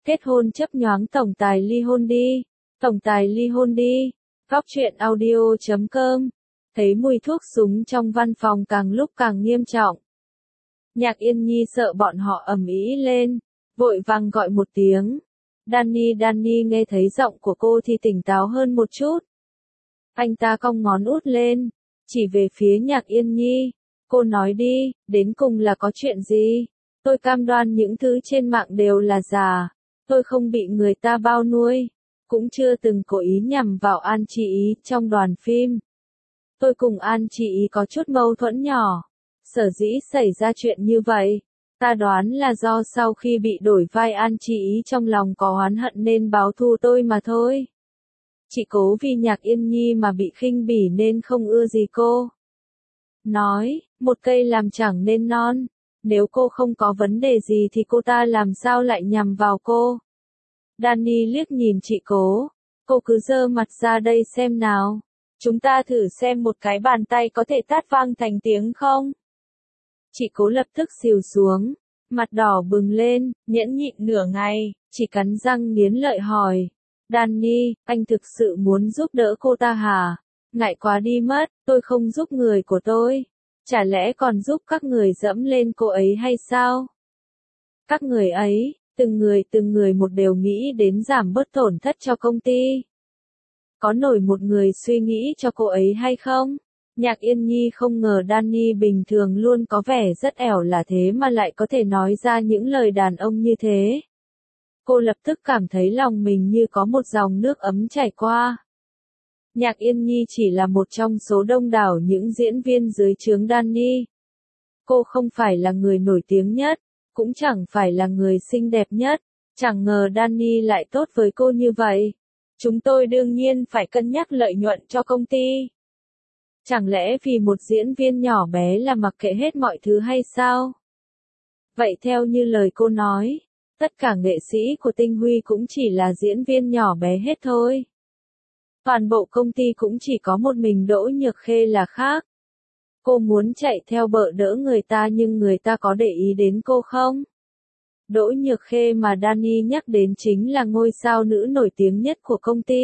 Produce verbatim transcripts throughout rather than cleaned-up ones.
Kết hôn chấp nhoáng tổng tài ly hôn đi. Tổng tài ly hôn đi. Góc truyện audio chấm com. Thấy mùi thuốc súng trong văn phòng càng lúc càng nghiêm trọng. Nhạc Yên Nhi sợ bọn họ ầm ĩ lên, vội vàng gọi một tiếng. Danny Danny nghe thấy giọng của cô thì tỉnh táo hơn một chút. Anh ta cong ngón út lên, chỉ về phía Nhạc Yên Nhi. Cô nói đi, đến cùng là có chuyện gì? Tôi cam đoan những thứ trên mạng đều là giả. Tôi không bị người ta bao nuôi, cũng chưa từng cố ý nhằm vào An Chi Ý trong đoàn phim. Tôi cùng An Chi Ý có chút mâu thuẫn nhỏ. Sở dĩ xảy ra chuyện như vậy, ta đoán là do sau khi bị đổi vai An Chi Ý trong lòng có oán hận nên báo thù tôi mà thôi. Chị Cố vì Nhạc Yên Nhi mà bị khinh bỉ nên không ưa gì cô. Nói, một cây làm chẳng nên non, nếu cô không có vấn đề gì thì cô ta làm sao lại nhằm vào cô. Danny liếc nhìn chị Cố, cô cứ giơ mặt ra đây xem nào. Chúng ta thử xem một cái bàn tay có thể tát vang thành tiếng không? Chị Cố lập tức xìu xuống, mặt đỏ bừng lên, nhẫn nhịn nửa ngày, chỉ cắn răng nghiến lợi hỏi. Danny, anh thực sự muốn giúp đỡ cô ta hả? Ngại quá đi mất, tôi không giúp người của tôi. Chả lẽ còn giúp các người dẫm lên cô ấy hay sao? Các người ấy, từng người từng người một đều nghĩ đến giảm bớt tổn thất cho công ty. Có nổi một người suy nghĩ cho cô ấy hay không? Nhạc Yên Nhi không ngờ Danny bình thường luôn có vẻ rất ẻo là thế mà lại có thể nói ra những lời đàn ông như thế. Cô lập tức cảm thấy lòng mình như có một dòng nước ấm chảy qua. Nhạc Yên Nhi chỉ là một trong số đông đảo những diễn viên dưới trướng Danny. Cô không phải là người nổi tiếng nhất, cũng chẳng phải là người xinh đẹp nhất, chẳng ngờ Danny lại tốt với cô như vậy. Chúng tôi đương nhiên phải cân nhắc lợi nhuận cho công ty. Chẳng lẽ vì một diễn viên nhỏ bé là mặc kệ hết mọi thứ hay sao? Vậy theo như lời cô nói, tất cả nghệ sĩ của Tinh Huy cũng chỉ là diễn viên nhỏ bé hết thôi. Toàn bộ công ty cũng chỉ có một mình Đỗ Nhược Khê là khác. Cô muốn chạy theo bợ đỡ người ta nhưng người ta có để ý đến cô không? Đỗ Nhược Khê mà Danny nhắc đến chính là ngôi sao nữ nổi tiếng nhất của công ty.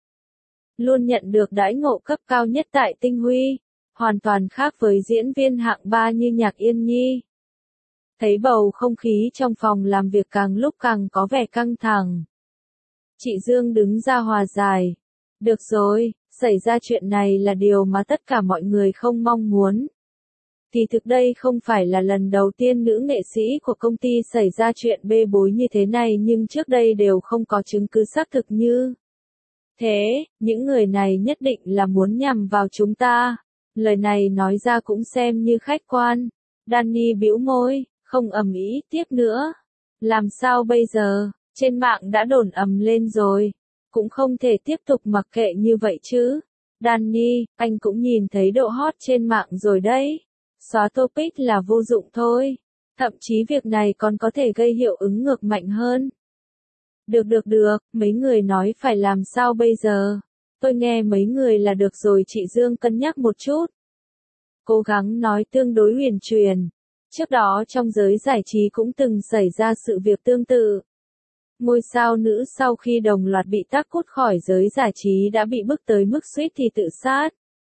Luôn nhận được đãi ngộ cấp cao nhất tại Tinh Huy, hoàn toàn khác với diễn viên hạng ba như Nhạc Yên Nhi. Thấy bầu không khí trong phòng làm việc càng lúc càng có vẻ căng thẳng. Chị Dương đứng ra hòa giải. Được rồi, xảy ra chuyện này là điều mà tất cả mọi người không mong muốn. Thì thực đây không phải là lần đầu tiên nữ nghệ sĩ của công ty xảy ra chuyện bê bối như thế này nhưng trước đây đều không có chứng cứ xác thực như thế, những người này nhất định là muốn nhằm vào chúng ta. Lời này nói ra cũng xem như khách quan. Danny bĩu môi, không ầm ĩ tiếp nữa. Làm sao bây giờ, trên mạng đã đồn ầm lên rồi. Cũng không thể tiếp tục mặc kệ như vậy chứ. Danny, anh cũng nhìn thấy độ hot trên mạng rồi đấy. Xóa topic là vô dụng thôi. Thậm chí việc này còn có thể gây hiệu ứng ngược mạnh hơn. Được được được, mấy người nói phải làm sao bây giờ? Tôi nghe mấy người là được rồi, chị Dương cân nhắc một chút. Cố gắng nói tương đối huyền truyền. Trước đó trong giới giải trí cũng từng xảy ra sự việc tương tự. Ngôi sao nữ sau khi đồng loạt bị tát cút khỏi giới giải trí đã bị bức tới mức suýt thì tự sát.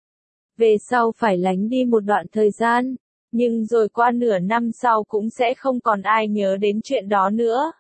Về sau phải lánh đi một đoạn thời gian, nhưng rồi qua nửa năm sau cũng sẽ không còn ai nhớ đến chuyện đó nữa.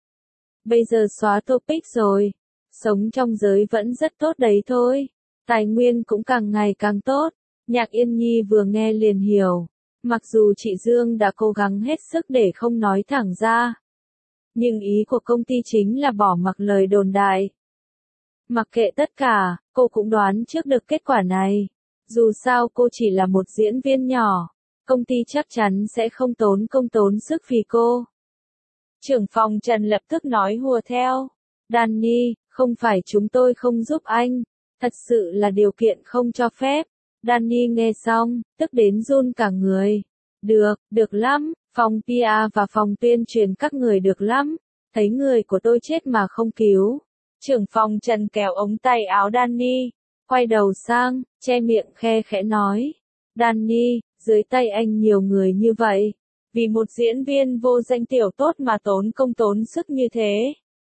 Bây giờ xóa topic rồi, sống trong giới vẫn rất tốt đấy thôi, tài nguyên cũng càng ngày càng tốt. Nhạc Yên Nhi vừa nghe liền hiểu, mặc dù chị Dương đã cố gắng hết sức để không nói thẳng ra. Nhưng ý của công ty chính là bỏ mặc lời đồn đại. Mặc kệ tất cả, cô cũng đoán trước được kết quả này. Dù sao cô chỉ là một diễn viên nhỏ, công ty chắc chắn sẽ không tốn công tốn sức vì cô. Trưởng phòng Trần lập tức nói hùa theo. Danny, không phải chúng tôi không giúp anh, thật sự là điều kiện không cho phép. Danny nghe xong, tức đến run cả người. Được, được lắm, phòng pê e và phòng tuyên truyền các người được lắm, thấy người của tôi chết mà không cứu. Trưởng phòng Trần kéo ống tay áo Danny, quay đầu sang, che miệng khe khẽ nói. Danny, dưới tay anh nhiều người như vậy, vì một diễn viên vô danh tiểu tốt mà tốn công tốn sức như thế.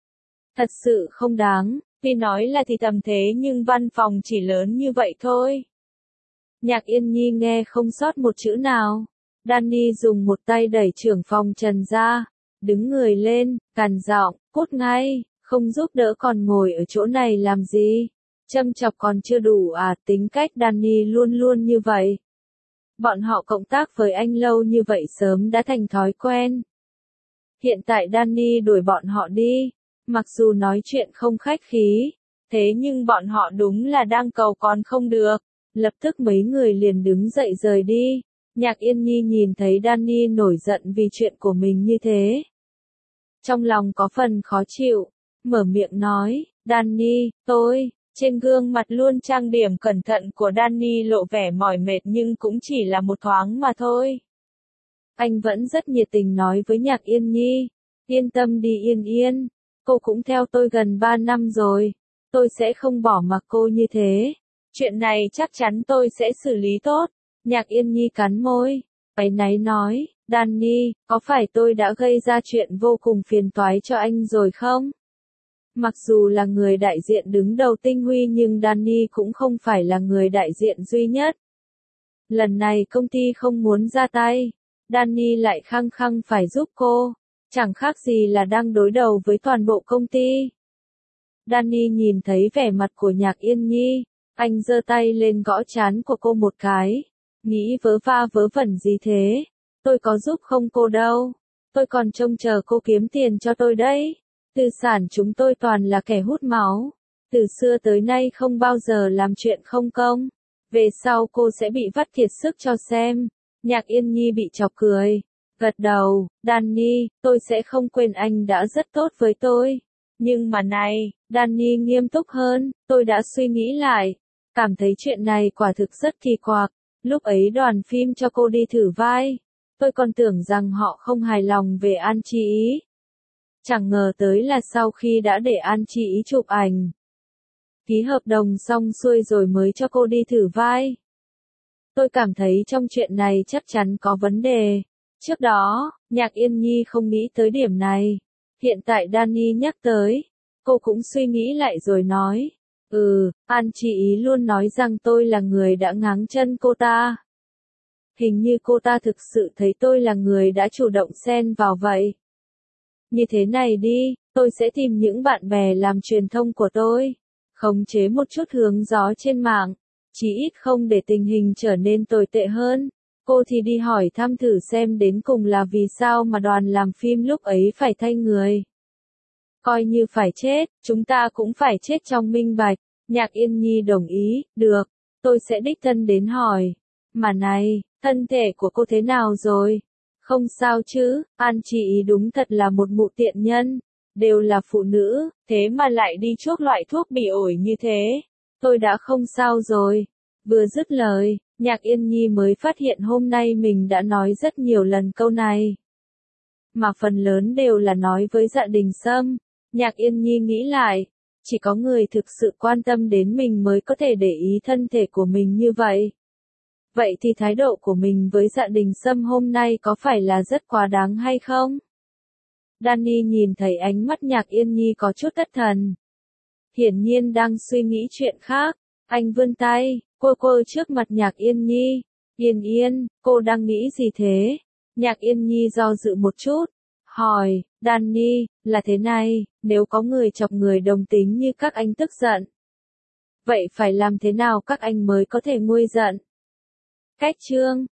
Thật sự không đáng, tuy nói là thì tầm thế nhưng văn phòng chỉ lớn như vậy thôi. Nhạc Yên Nhi nghe không sót một chữ nào. Danny dùng một tay đẩy trưởng phòng Trần ra, đứng người lên, gằn giọng, cút ngay, không giúp đỡ còn ngồi ở chỗ này làm gì. Châm chọc còn chưa đủ à, tính cách Danny luôn luôn như vậy. Bọn họ cộng tác với anh lâu như vậy sớm đã thành thói quen. Hiện tại Danny đuổi bọn họ đi, mặc dù nói chuyện không khách khí, thế nhưng bọn họ đúng là đang cầu còn không được. Lập tức mấy người liền đứng dậy rời đi. Nhạc Yên Nhi nhìn thấy Danny nổi giận vì chuyện của mình như thế. Trong lòng có phần khó chịu, mở miệng nói, Danny, tôi, trên gương mặt luôn trang điểm cẩn thận của Danny lộ vẻ mỏi mệt nhưng cũng chỉ là một thoáng mà thôi. Anh vẫn rất nhiệt tình nói với Nhạc Yên Nhi, yên tâm đi Yên Yên, cô cũng theo tôi gần ba năm rồi, tôi sẽ không bỏ mặc cô như thế. Chuyện này chắc chắn tôi sẽ xử lý tốt. Nhạc Yên Nhi cắn môi, áy náy nói, Danny, có phải tôi đã gây ra chuyện vô cùng phiền toái cho anh rồi không? Mặc dù là người đại diện đứng đầu Tinh Huy nhưng Danny cũng không phải là người đại diện duy nhất. Lần này công ty không muốn ra tay, Danny lại khăng khăng phải giúp cô, chẳng khác gì là đang đối đầu với toàn bộ công ty. Danny nhìn thấy vẻ mặt của Nhạc Yên Nhi, anh giơ tay lên gõ trán của cô một cái, nghĩ vớ va vớ vẩn gì thế, tôi có giúp không cô đâu, tôi còn trông chờ cô kiếm tiền cho tôi đấy, tư sản chúng tôi toàn là kẻ hút máu, từ xưa tới nay không bao giờ làm chuyện không công, về sau cô sẽ bị vắt kiệt sức cho xem. Nhạc Yên Nhi bị chọc cười, gật đầu, Danny, tôi sẽ không quên anh đã rất tốt với tôi, nhưng mà này, Danny nghiêm túc hơn, tôi đã suy nghĩ lại. Cảm thấy chuyện này quả thực rất kỳ quặc, lúc ấy đoàn phim cho cô đi thử vai, tôi còn tưởng rằng họ không hài lòng về An Chi Ý. Chẳng ngờ tới là sau khi đã để An Chi Ý chụp ảnh, ký hợp đồng xong xuôi rồi mới cho cô đi thử vai. Tôi cảm thấy trong chuyện này chắc chắn có vấn đề. Trước đó, Nhạc Yên Nhi không nghĩ tới điểm này. Hiện tại Danny nhắc tới, cô cũng suy nghĩ lại rồi nói. Ừ, An Chi Ý luôn nói rằng tôi là người đã ngáng chân cô ta. Hình như cô ta thực sự thấy tôi là người đã chủ động xen vào vậy. Như thế này đi, tôi sẽ tìm những bạn bè làm truyền thông của tôi, khống chế một chút hướng gió trên mạng, chí ít không để tình hình trở nên tồi tệ hơn. Cô thì đi hỏi thăm thử xem đến cùng là vì sao mà đoàn làm phim lúc ấy phải thay người. Coi như phải chết, chúng ta cũng phải chết trong minh bạch. Nhạc Yên Nhi đồng ý, được, tôi sẽ đích thân đến hỏi. Mà này, thân thể của cô thế nào rồi? Không sao chứ, An Chi Ý đúng thật là một mụ tiện nhân. Đều là phụ nữ, thế mà lại đi chuốc loại thuốc bị ổi như thế. Tôi đã không sao rồi. Vừa dứt lời, Nhạc Yên Nhi mới phát hiện hôm nay mình đã nói rất nhiều lần câu này. Mà phần lớn đều là nói với Dạ Đình Sâm. Nhạc Yên Nhi nghĩ lại, chỉ có người thực sự quan tâm đến mình mới có thể để ý thân thể của mình như vậy. Vậy thì thái độ của mình với Dạ Đình Sâm hôm nay có phải là rất quá đáng hay không? Danny nhìn thấy ánh mắt Nhạc Yên Nhi có chút thất thần. Hiển nhiên đang suy nghĩ chuyện khác, anh vươn tay, quơ quơ trước mặt Nhạc Yên Nhi. Yên Yên, cô đang nghĩ gì thế? Nhạc Yên Nhi do dự một chút, hỏi, Danny, là thế này, nếu có người chọc người đồng tính như các anh tức giận. Vậy phải làm thế nào các anh mới có thể nguôi giận? Cách chương